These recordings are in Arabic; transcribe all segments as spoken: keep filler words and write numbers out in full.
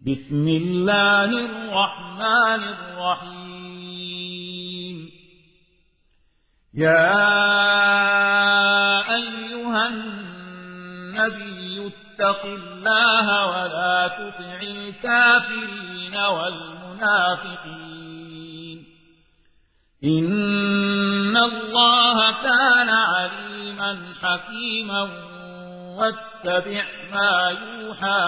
بسم الله الرحمن الرحيم يا أيها النبي اتق الله ولا تطع الكافرين والمنافقين إن الله كان عليما حكيما واتبع ما يوحى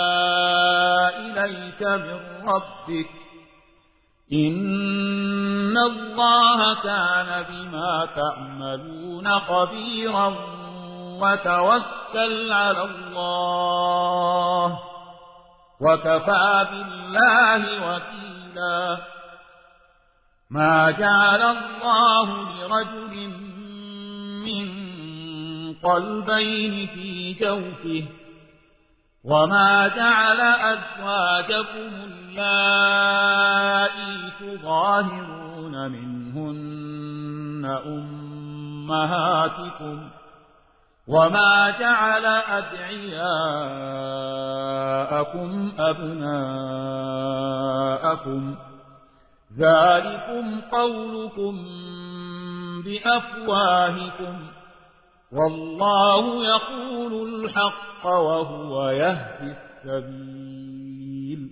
إليك من ربك إن الله كان بما تعملون خبيرا وتوكل على الله وكفى بالله وكيلا ما جعل الله لرجل من قلبين في جوفه وما جعل أزواجكم اللائي تظاهرون منهن أمهاتكم وما جعل أدعياءكم أبناءكم ذلكم قولكم بأفواهكم والله يقول الحق وهو يهدي السبيل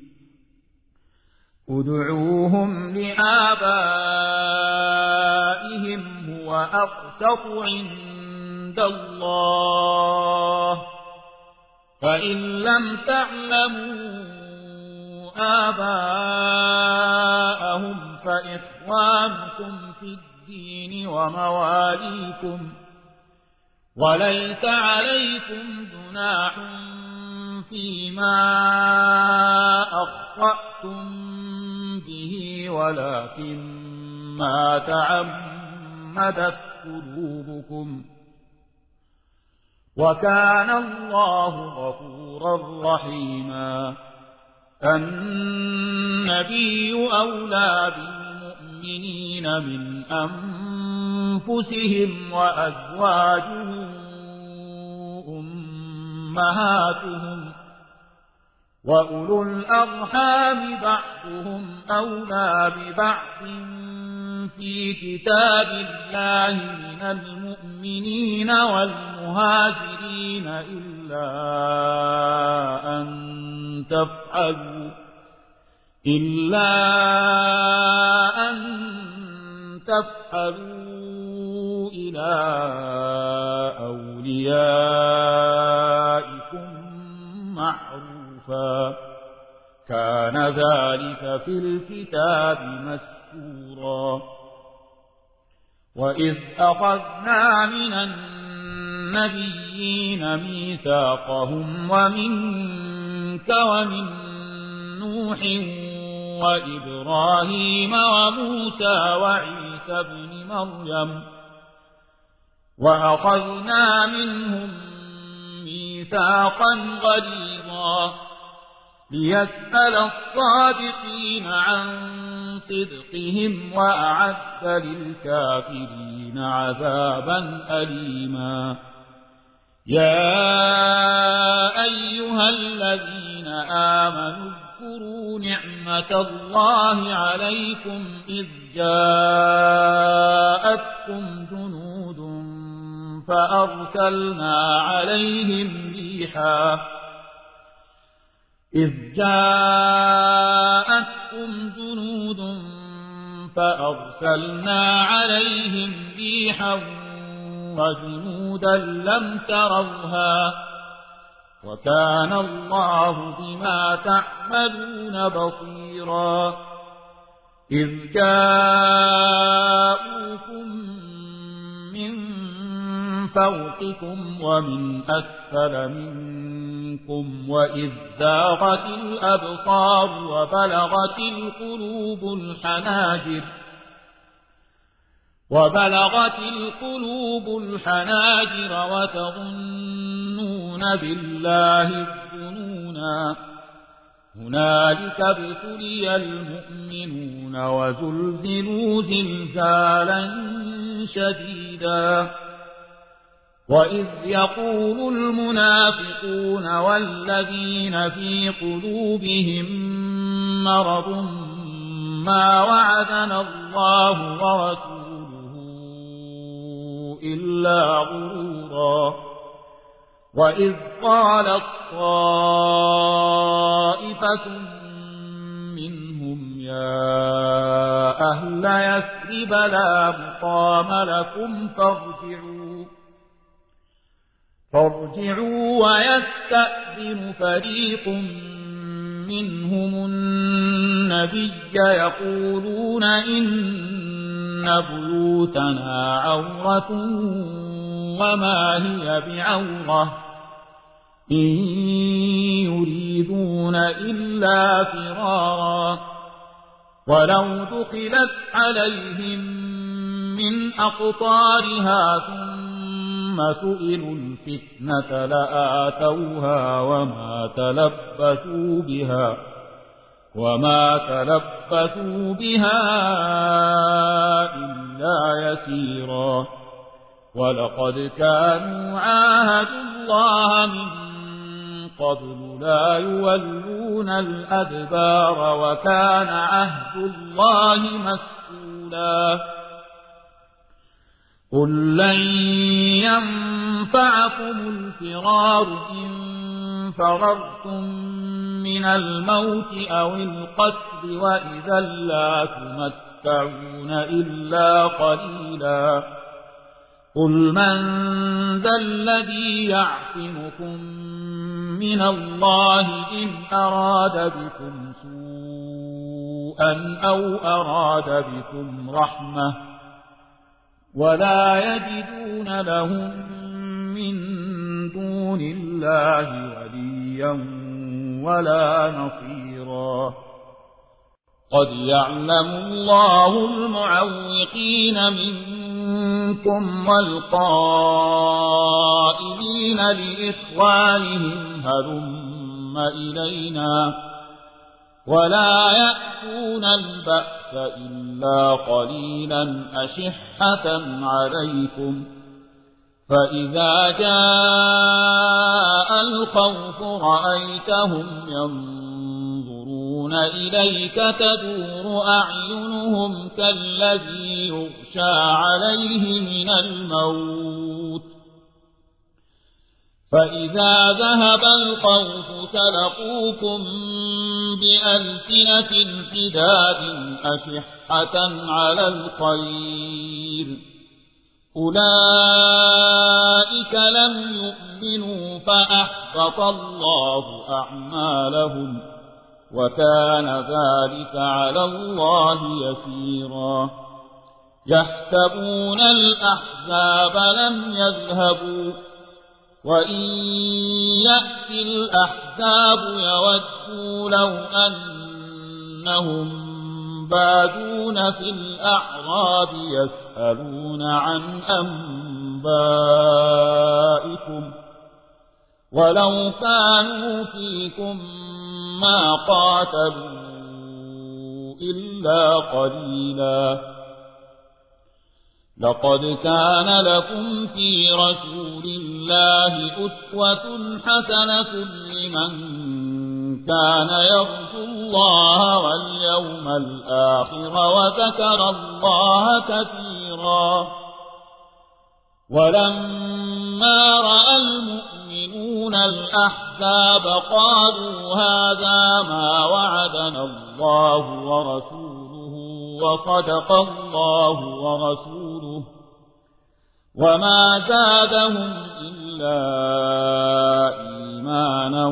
ادعوهم لآبائهم هو أقسط عند الله فإن لم تعلموا آباءهم فإخوانكم في الدين ومواليكم وليس عليكم جناح فيما أخطأتم به ولكن ما تعمدت قلوبكم وكان الله غفورا رحيما النبي أولى بالمؤمنين من أنفسهم وأزواجه أمهاتهم وأولو الأرحام بعضهم أولى ببعض في كتاب الله من المؤمنين والمهاجرين إلا أن تفعلوا إلا أن تفعلوا إلى أوليائكم معروفا كان ذلك في الكتاب مسطورا وإذ أخذنا من النبيين ميثاقهم ومنك ومن نوح وإبراهيم وموسى وعيسى ابن مريم وأخذنا منهم ميثاقا غليظا ليسأل الصادقين عن صدقهم وأعد للكافرين عذابا أليما يا أيها الذين آمنوا اذكروا نعمة الله عليكم إذ جاءتكم جنود فأرسلنا عليهم ريحا إذ جاءتكم جنود فأرسلنا عليهم ريحا وجنودا لم تروها وكان الله بما تعملون بصيرا إذ جاءوكم من فوقكم ومن أسفل منكم وإذ زاغت الأبصار وبلغت القلوب الحناجر وبلغت القلوب الحناجر وتظنون بالله الظنونا هنالك ابتلي المؤمنون وزلزلوا زلزالا شديدا وإذ يقول المنافقون والذين في قلوبهم مرض ما وعدنا الله ورسوله إلا غرورا وإذ قالت طائفة منهم يا أهل يثرب لا مقام لكم فارجعوا فارجعوا ويستأذن فريق منهم النبي يقولون إن بيوتنا عورة وما هي بعورة إن يريدون إلا فرارا ولو دخلت عليهم من أقطارها ثم سئلوا الفتنة لآتوها وما تلبثوا بها وما تلبثوا بها إلا يسيرا ولقد كانوا عاهدوا الله من قبل لا يولون الأدبار وكان عهد الله مسؤولا قل لن ينفعكم الفرار إن فررتم من الموت أو القتل وإذا لا تمتعون إلا قليلا قل من ذا الذي يعصمكم من الله إن أراد بكم سوءا أو أراد بكم رحمة ولا يجدون لهم من دون الله وليا ولا نصيرا قد يعلم الله المعوقين منكم والقائلين لإخوانهم هلم إلينا ولا يأتون البأس إلا قليلا أشحة عليكم فإذا جاء الخوف رأيتهم ينظرون إليك تدور أعينهم كالذي يغشى عليه من الموت فإذا ذهب الخوف سلقوكم بألسنة حداد أشحة على الخير أولئك لم يؤمنوا فأحبط الله أعمالهم وكان ذلك على الله يسيرا يحسبون الأحزاب لم يذهبوا وإن يأتي الأحزاب يودوا لو أنهم بادون في الأعراب يسألون عن أنبائكم ولو كانوا فيكم ما قاتلوا إلا قليلا لقد كان لكم في رسول الله أسوة حسنة لمن كان يرجو الله واليوم الآخر وذكر الله كثيرا ولما رأى المؤمنون الأحزاب قالوا هذا ما وعدنا الله ورسوله وصدق الله ورسوله وما زادهم إلا إيمانا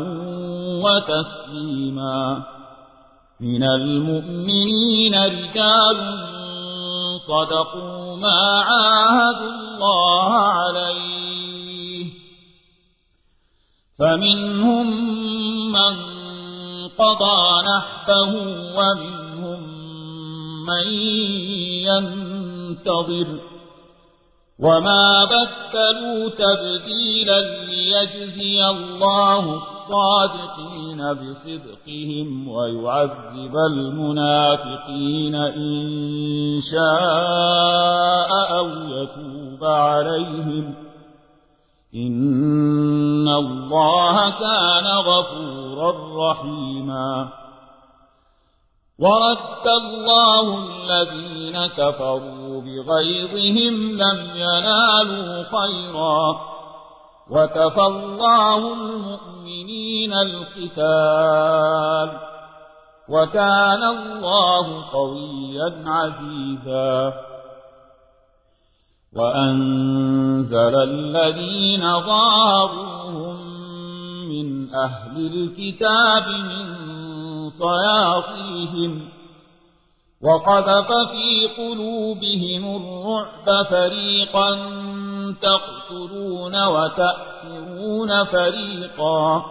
وتسليما من المؤمنين رجال صدقوا ما عاهدوا الله عليه فمنهم من قضى نحبه ومنهم من ينتظر وما بدلوا تبديلا ليجزي الله الصادقين بصدقهم ويعذب المنافقين إن شاء أو يتوب عليهم إن الله كان غفورا رحيما ورد الله الذين كفروا بغيظهم لم ينالوا خيرا وكفى الله المؤمنين القتال وكان الله قويا عزيزا وأنزل الذين ظاهروهم من أهل الكتاب من صياصيهم وقذف في قلوبهم الرعب فريقا تقتلون وتأسرون فريقا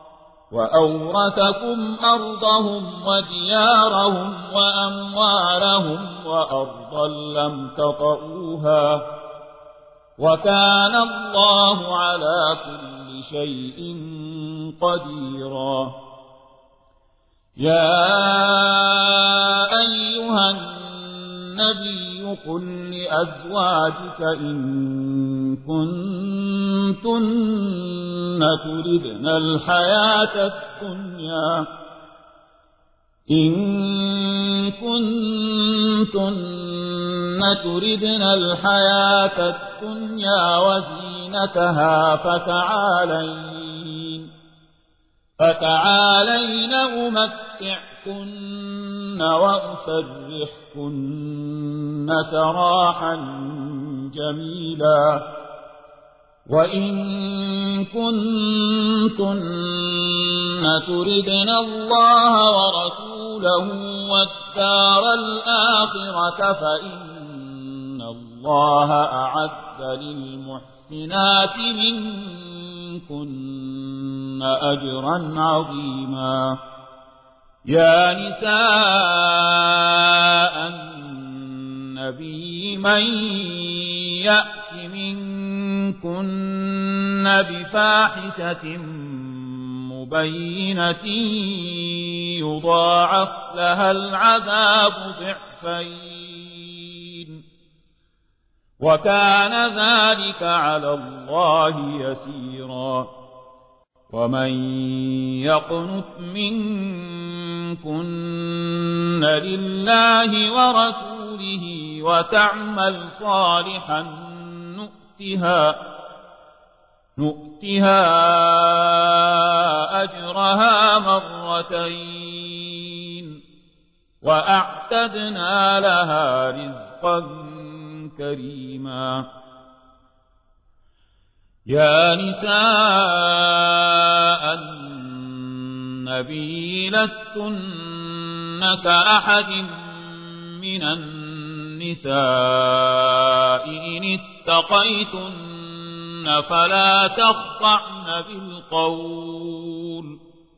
وأورثكم أرضهم وديارهم وأموالهم وأرضا لم تطئوها وكان الله على كل شيء قديرا يا أيها النبي قل لأزواجك إن كنتن تردن الحياة الدنيا إن كنتن تردن الحياة الدنيا وزينتها فتعالين فتعالين أمتعكن وأسرحكن سراحا جميلا وإن كنتن تردن الله ورسوله والدار الآخرة فإن الله أعد للمحسنات منكن أجرا عظيما يا نساء النبي من يأت منكن بفاحشة مبينة يضاعف لها العذاب ضعفين وكان ذلك على الله يسيرا ومن يقنت منكن لله ورسوله وتعمل صالحا نؤتها نؤتها أجرها مرتين وأعتدنا لها رزقا كريما يا نساء النبي لستن كأحد من النساء إن اتقيتن فلا تخضعن بالقول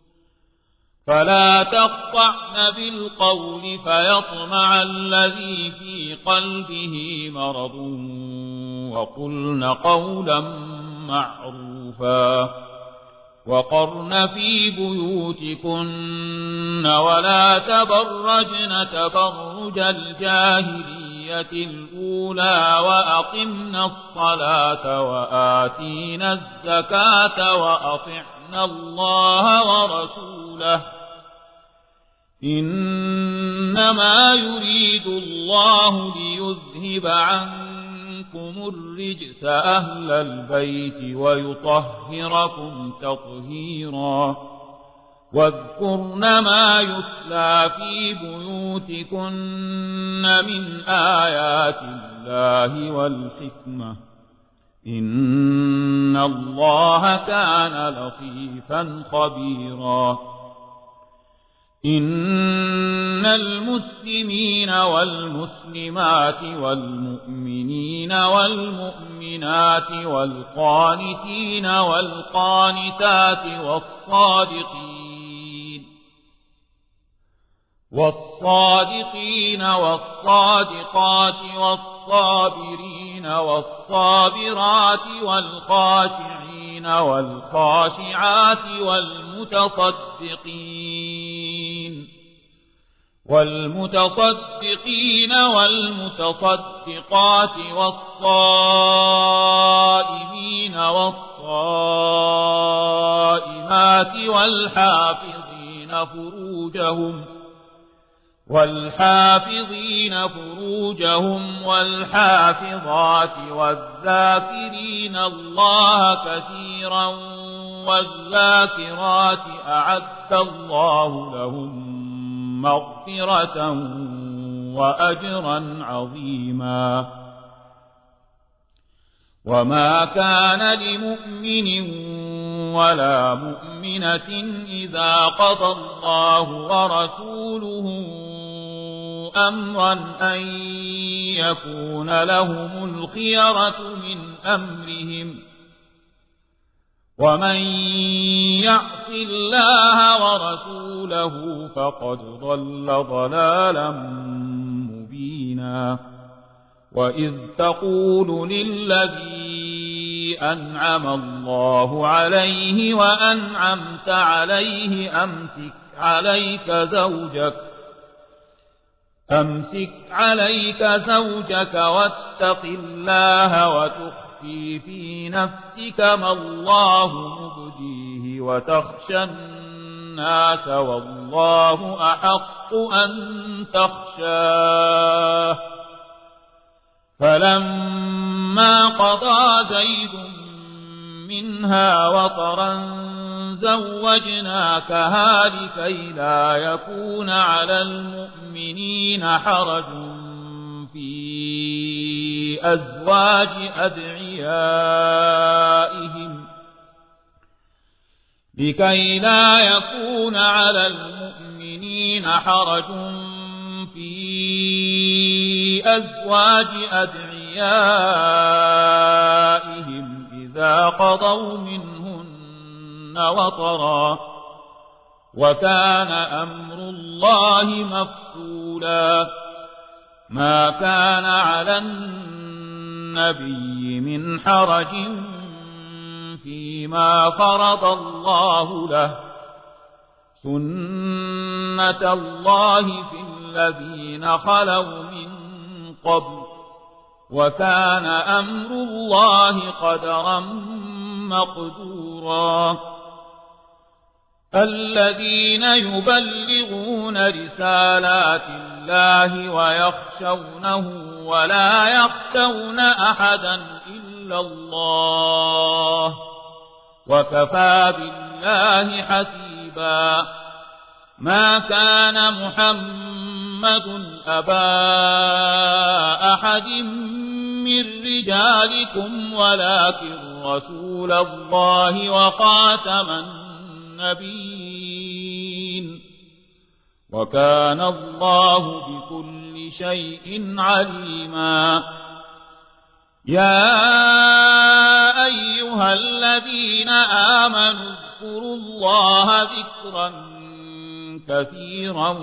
فلا تخضعن بالقول فيطمع الذي في قلبه مرض وقلن قولا معروفا وقرن في بيوتكن ولا تبرجن تبرج الجاهلية الأولى وأقمنا الصلاة وآتينا الزكاة وأطعنا الله ورسوله إنما يريد الله ليذهب عنكم الرجس أهل البيت ويطهركم تطهيرا واذكرن ما يتلى في بيوتكن من آيات الله والحكمة إن الله كان لطيفا خبيرا إن المسلمين والمسلمات والمؤمنين والمؤمنات والقانتين والقانتات والصادقين والصادقين والصادقات والصابرين والصابرات والخاشعين والخاشعات والمتصدقين والمتصدقين والمتصدقات والصائمين والصائمين والصائمات والحافظين فروجهم والحافظين فروجهم والحافظات والذاكرين الله كثيرا والذاكرات أعد الله لهم مغفرة وأجرا عظيما. وما كان لمؤمن ولا مؤمنة إذا قضى الله ورسوله أمرا أن يكون لهم الخيرة من أمرهم ومن يعص الله ورسوله فقد ضل ضلالا مبينا. وإذ تقول للذي أنعم الله عليه وأنعمت عليه أمسك عليك زوجك أمسك عليك زوجك واتق الله وتخفي في نفسك ما الله مبديه وتخشى الناس والله أحق أن تخشاه. فلما قضى زيد منها وطرا زوجناكها لكي لا يكون على المؤمنين حرج في أزواج أدعيائهم لكي لا يكون على المؤمنين حرج في أزواج أدعيائهم إذا قضوا منهن وطرا وكان أمر الله مفعولا. ما كان على النبي من حرج فيما فرض الله له سنة الله في الذين خلوا من قبل وكان أمر الله قدرا مقدورا. الذين يبلغون رسالات الله ويخشونه ولا يخشون أحدا إلا الله وكفى بالله حسيبا. ما كان محمد أبا أحد من رجالكم ولكن رسول الله وخاتم النبيين وكان الله بكل شيء عليما. يا أيها الذين آمنوا اذكروا الله ذكرا كثيرا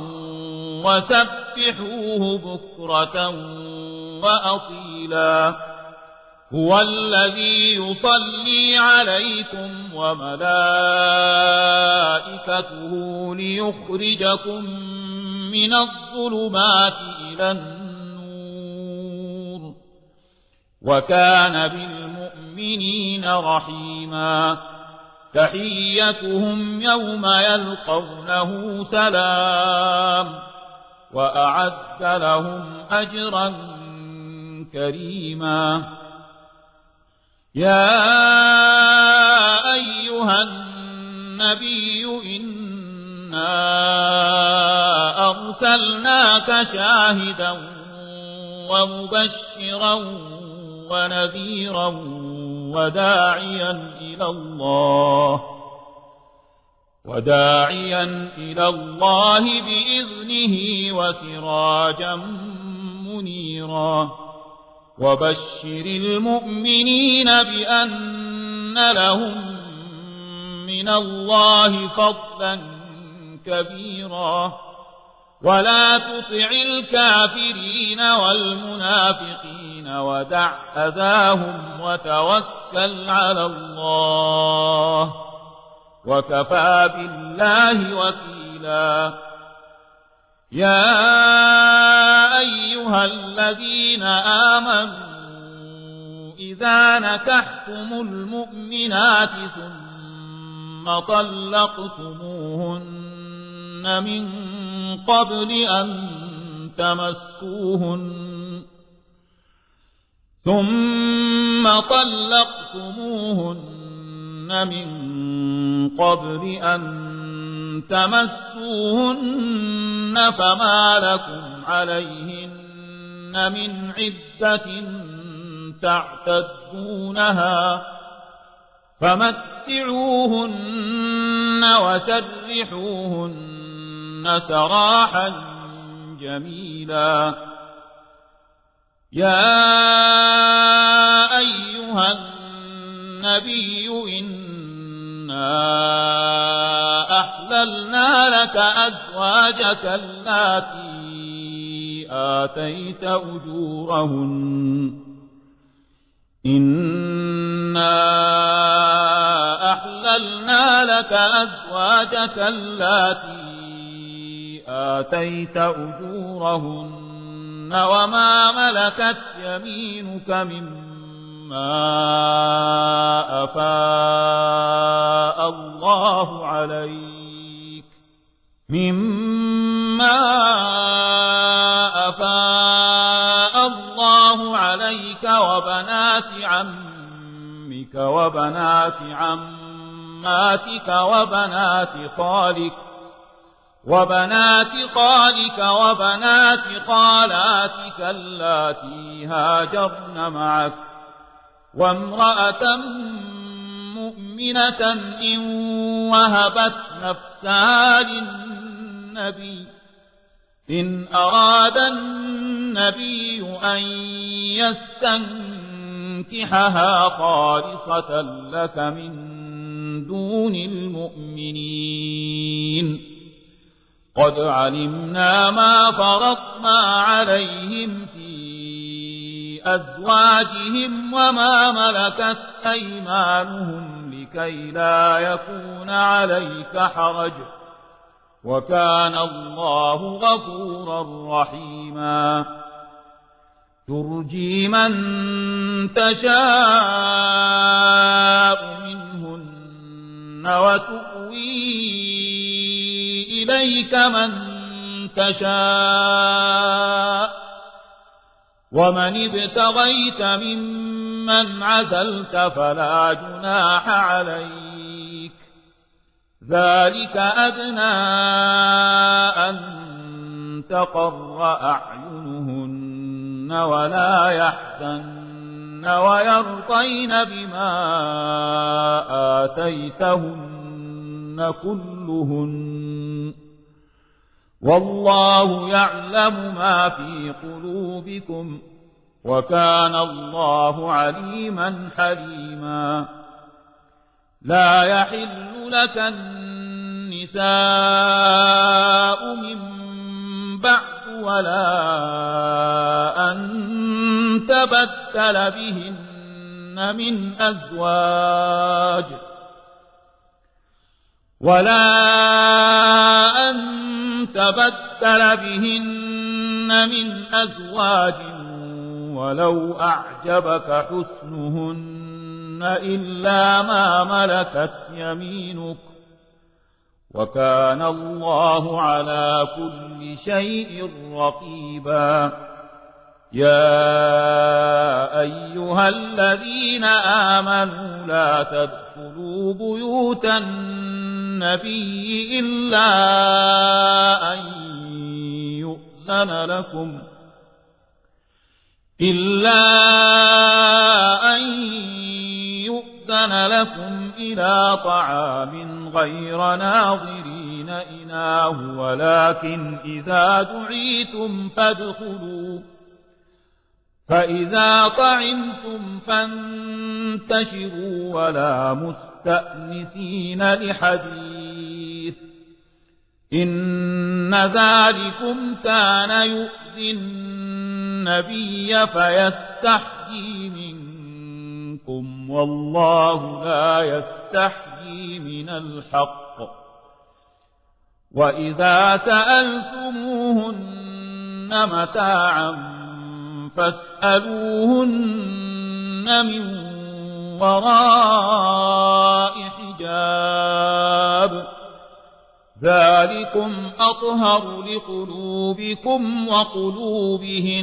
وسبحوه بكرة وأصيلا. هو الذي يصلي عليكم وملائكته ليخرجكم من الظلمات إلى النور وكان بالمؤمنين رحيما. تحيتهم يوم يلقونه سلام وأعد لهم أجرا كريما. يا أيها النبي إنا أرسلناك شاهدا ومبشرا ونذيرا وداعيا إلى الله وداعيا إلى الله بإذنه وسراجا منيرا. وبشر المؤمنين بأن لهم من الله فضلا كبيرا. ولا تطع الكافرين والمنافقين ودع أذاهم وتوكل على الله وكفى بالله وكيلا. يا أيها الذين آمنوا إذا إذا نكحتم المؤمنات ثم طلقتموهن من قبل أن تمسوهن ثم طلقتموهن من قبل أن تمسوهن فما لكم عليهن من عدة تعتدونها فمتعوهن وسرحوهن سراحا جميلا. يا أيها النبي إنا أحللنا لك أزواجك اللاتي آتيت أجورهن إنا أحللنا لك أزواجك اللاتي آتيت أجورهن وما ملكت يمينك مما أفاء الله عليك مما أفاء الله عليك وبنات عمك وبنات عماتك وبنات خالك وبنات خالك وبنات خالاتك اللاتي هاجرن معك وامرأة مؤمنة إن وهبت نفسها للنبي إن أراد النبي أن يستنكحها خالصة لك من دون المؤمنين قد علمنا ما فرضنا عليهم في أزواجهم وما ملكت أيمانهم لكي لا يكون عليك حرج وكان الله غفورا رحيما. ترجي من تشاء منهن وتؤوي إليك من تشاء ومن ابتغيت ممن عزلت فلا جناح عليك ذلك أدنى أن تقر أعينهن ولا يحزن ويرضين بما آتيتهن كلهن والله يعلم ما في قلوبكم وكان الله عليما حليما. لا يحل لك النساء من بعد ولا أن تبدل بهن من أزواج ولا أن تبدل بهن من أزواج ولو أعجبك حسنهن إلا ما ملكت يمينك وكان الله على كل شيء رقيبا. يا أيها الذين آمنوا لا تدخلوا بيوت النبي إلا أن يؤذن لكم إلا أن يؤذن لكم إلى طعام غير ناظرين إناه ولكن إذا دعيتم فادخلوا فإذا طعمتم فانتشروا ولا مستأنسين لحديث إن ذلكم كان يؤذي النبي فيستحيي منكم والله لا يستحيي من الحق. وإذا سألتموهن متاعا فاسألوهن من وراء حجاب ذلكم أطهر لقلوبكم وقلوبهن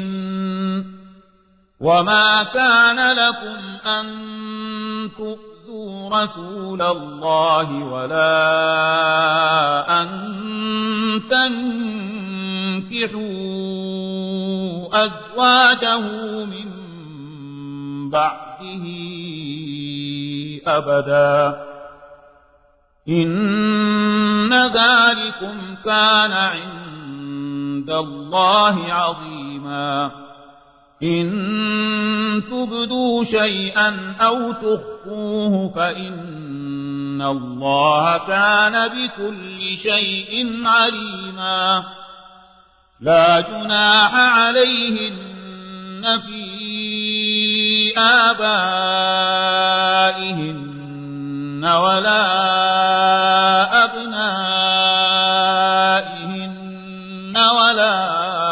وما كان لكم أن تؤذوا رسول الله ولا أن تنكحوا أزواجه من بعده أبدا إن ذلكم كان عند الله عظيما إن تبدوا شيئا أو تخفوه فإن الله كان بكل شيء عليما لا جناح عليهن في آبائهن ولا أبنائهن ولا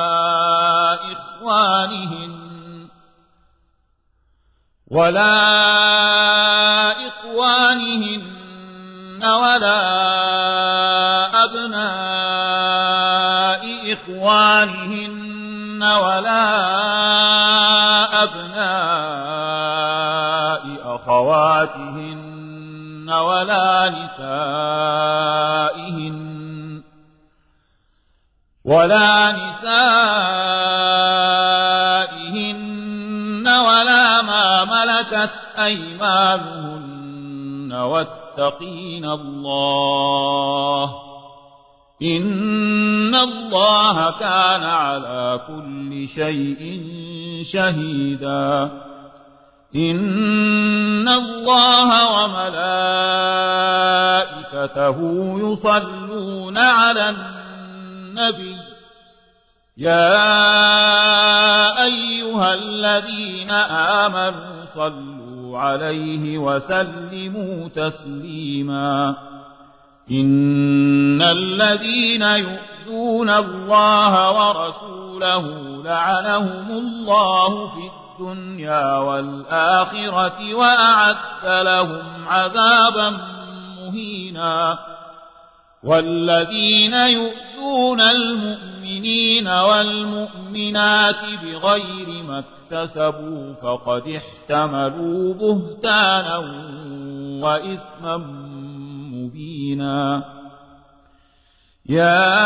إخوانهن ولا إخوانهن ولا أبناء إخوانهن ولا أبناء أخواتهن ولا نسائهن ولا نسائهن ولا ما ملكت أيمانهن واتقين الله إن الله كان على كل شيء شهيدا إن الله وملائكته يصلون على النبي يا أيها الذين آمنوا صلوا عليه وسلموا تسليما إن الذين يؤذون الله ورسوله لعنهم الله في الدنيا والآخرة وأعد لهم عذابا مهينا والذين يؤذون المؤمنين والمؤمنات بغير ما اكتسبوا فقد احتملوا بهتانا وإثما مبينا يا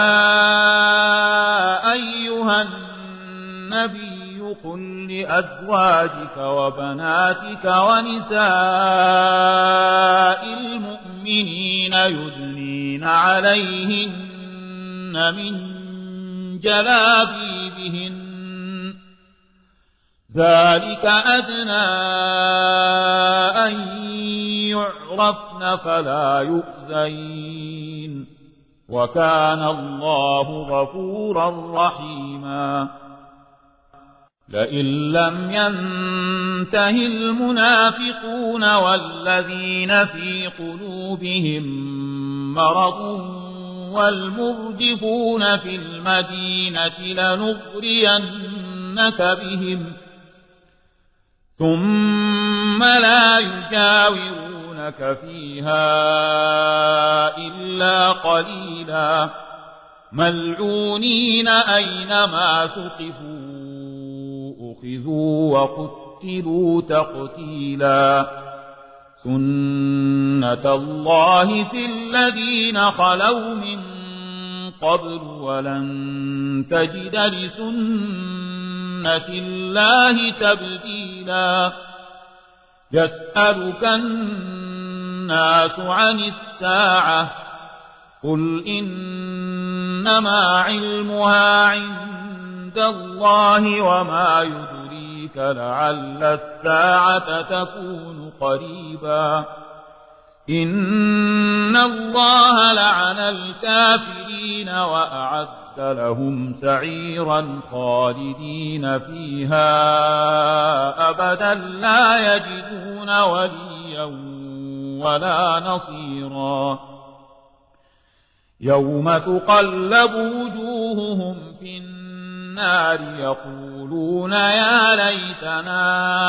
أيها النبي قل لأزواجك وبناتك ونساء المؤمنين يدنين عليهن من جلابيبهن ذلك أدنى أن يعرفن فلا يؤذين وكان الله غفورا رحيما لئن لم ينته المنافقون والذين في قلوبهم مرض والمرجفون في المدينة لنغرينك بهم ثم لا يجاورونك فيها إلا قليلا ملعونين أينما ثقفوا أخذوا وقتلوا تقتيلا سنة الله في الذين خلوا من قبل ولن تجد لسنة الله تبديلا يسألك الناس عن الساعة قل إنما علمها عند الله وما يدريك لعل الساعة تكون قريبا إن الله لعن الكافرين وأعد لهم سعيرا خالدين فيها أبدا لا يجدون وليا ولا نصيرا يوم تقلب وجوههم في النار النار يقولون يا ليتنا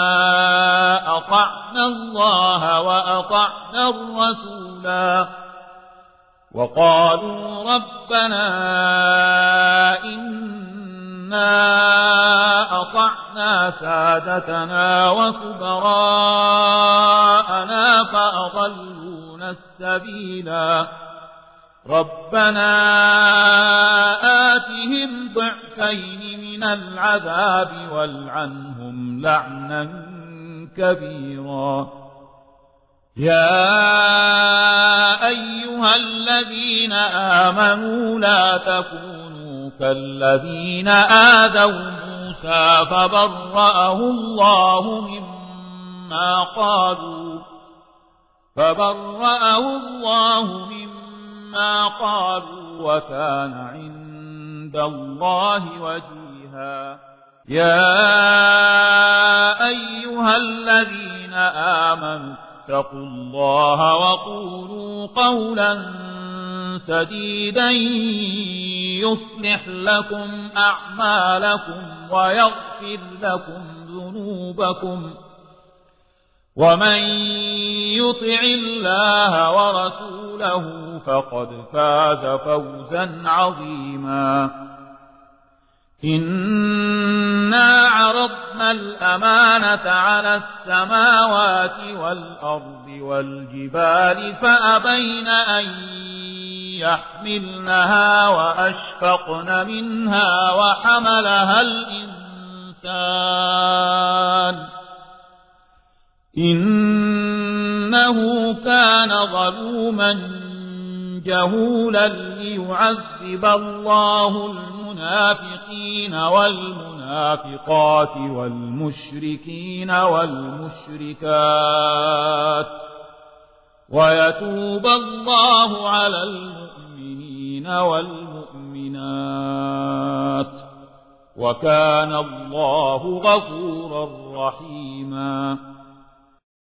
أطعنا الله وأطعنا الرسولا وقالوا ربنا إنا أطعنا سادتنا وكبراءنا فأضلونا السبيلا ربنا آتهم ضعفين من العذاب والعنهم لعنا كبيرا يا أيها الذين آمنوا لا تكونوا كالذين آذوا موسى فبرأه الله مما قالوا فبرأه الله مما قالوا وكان عند الله وجيها يا أيها الذين آمنوا اتقوا الله وقولوا قولا سديدا يصلح لكم أعمالكم ويغفر لكم ذنوبكم ومن يطع الله ورسوله فقد فاز فوزا عظيما إنا عرضنا الأمانة على السماوات والأرض والجبال فأبين أن يحملنها وأشفقن منها وحملها الإنسان إنه كان ظلوما جهولا ليعذب الله المنافقين والمنافقات والمشركين والمشركات ويتوب الله على المؤمنين والمؤمنات وكان الله غفورا رحيما